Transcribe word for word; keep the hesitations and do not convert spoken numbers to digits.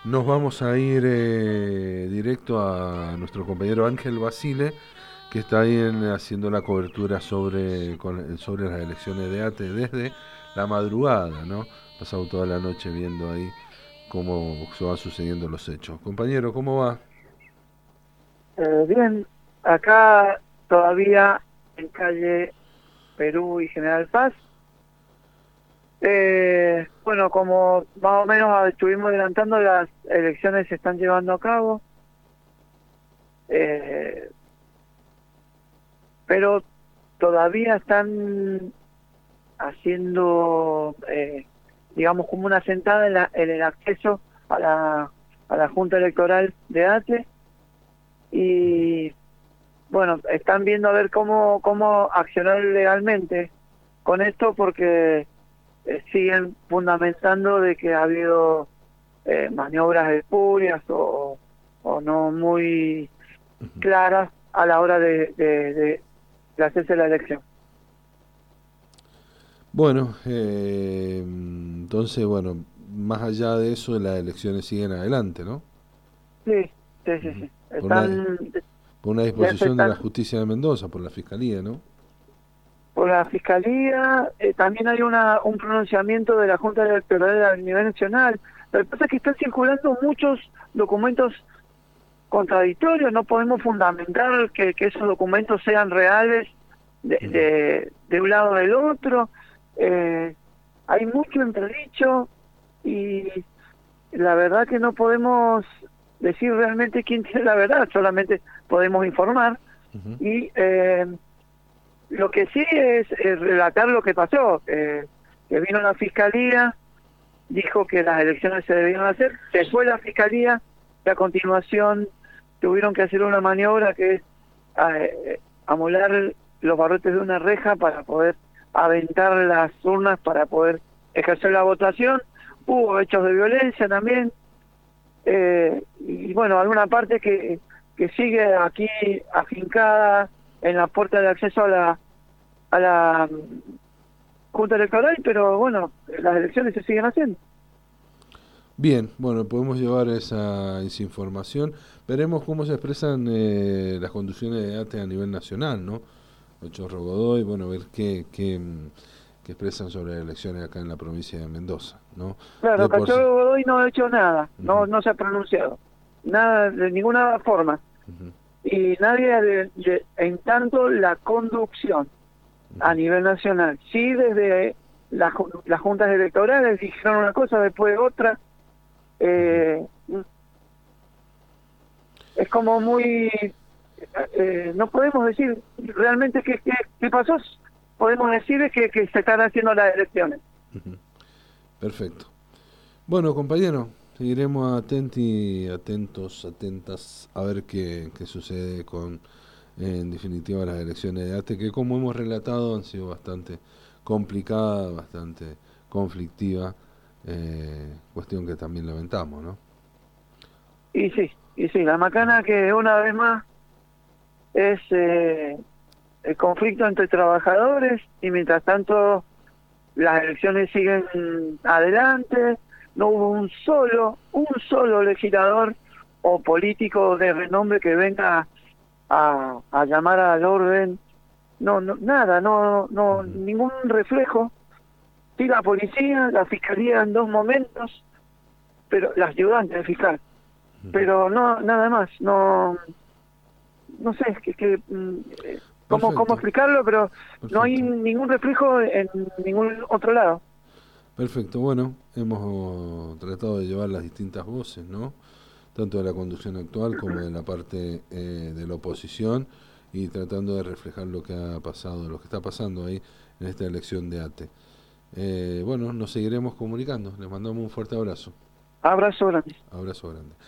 Nos vamos a ir eh, directo a nuestro compañero Ángel Basile, que está ahí en- haciendo la cobertura sobre, con- sobre las elecciones de ATE desde la madrugada, ¿no? Ha pasado toda la noche viendo ahí cómo se van sucediendo los hechos. Compañero, ¿cómo va? Eh, bien, acá todavía en calle Perú y General Paz. Eh, bueno, como más o menos estuvimos adelantando, las elecciones se están llevando a cabo, eh, pero todavía están haciendo, eh, digamos, como una sentada en, la- en el acceso a la, a la Junta Electoral de ATE y, bueno, están viendo a ver cómo, cómo accionar legalmente con esto porque eh, siguen fundamentando de que ha habido eh, maniobras espurias o, o no muy claras a la hora de, de, de- de hacerse la elección. Bueno, eh, entonces, bueno, más allá de eso, las elecciones siguen adelante, ¿no? Sí, sí, sí, sí. Por una, Están, por una ya se disposición de la están justicia de Mendoza, por la fiscalía, ¿no? por la Fiscalía, eh, también hay una, un pronunciamiento de la Junta Electoral a nivel nacional. Lo que pasa es que están circulando muchos documentos contradictorios, no podemos fundamentar que, que esos documentos sean reales de, Ujú. de, de un lado o del otro. Eh, hay mucho entredicho y la verdad que no podemos decir realmente quién tiene la verdad, solamente podemos informar Ujú. y eh, lo que sí es, eh, relatar lo que pasó, eh, que vino la fiscalía, dijo que las elecciones se debían hacer, se fue la fiscalía y a continuación tuvieron que hacer una maniobra que es eh, amolar los barrotes de una reja para poder aventar las urnas para poder ejercer la votación. Hubo hechos de violencia también, eh, y bueno, alguna parte que, que sigue aquí afincada en la puerta de acceso a la, a la mm, Junta Electoral, pero bueno, las elecciones se siguen haciendo. Bien, bueno, podemos llevar esa, esa información. Veremos cómo se expresan eh, las conducciones de ATE a nivel nacional, ¿no? El Chorro Godoy, bueno, ver qué, qué, mm, qué expresan sobre las elecciones acá en la provincia de Mendoza, ¿no? Claro, De por sí. Cachorro Godoy no ha hecho nada, no Ujú, no se ha pronunciado, nada, de ninguna forma. ujú, Y nadie, de, de- en tanto, la conducción a ujú, nivel nacional, sí, desde la ju- las juntas electorales dijeron una cosa, después otra, ujú. eh, es como muy, eh, no podemos decir realmente qué, qué, qué pasó, podemos decir es que, que se están haciendo las elecciones. Ujú. Perfecto. Bueno, compañero, seguiremos atenti, atentos, atentas a ver qué, qué sucede con, en definitiva, las elecciones de ATE, que como hemos relatado han sido bastante complicadas, bastante conflictiva, eh, cuestión que también lamentamos, ¿no? Y sí, y sí, la macana que una vez más es eh, el conflicto entre trabajadores y mientras tanto las elecciones siguen adelante, no hubo un solo, un solo legislador o político de renombre que venga a, a llamar al orden, no, no, nada, no, no, Ujú, ningún reflejo, sí la policía, la fiscalía en dos momentos, pero las ayudantes del fiscal, ujú. pero no, nada más, no, no sé, que, que mm, eh, cómo, cómo Perfecto, explicarlo, pero no hay perfecto, ningún reflejo en ningún otro lado. perfecto. Bueno, hemos oh, tratado de llevar las distintas voces, ¿no? Tanto de la conducción actual como de la parte eh, de la oposición y tratando de reflejar lo que ha pasado, lo que está pasando ahí en esta elección de ATE. Eh, bueno, nos seguiremos comunicando. Les mandamos un fuerte abrazo. Abrazo grande. Abrazo grande.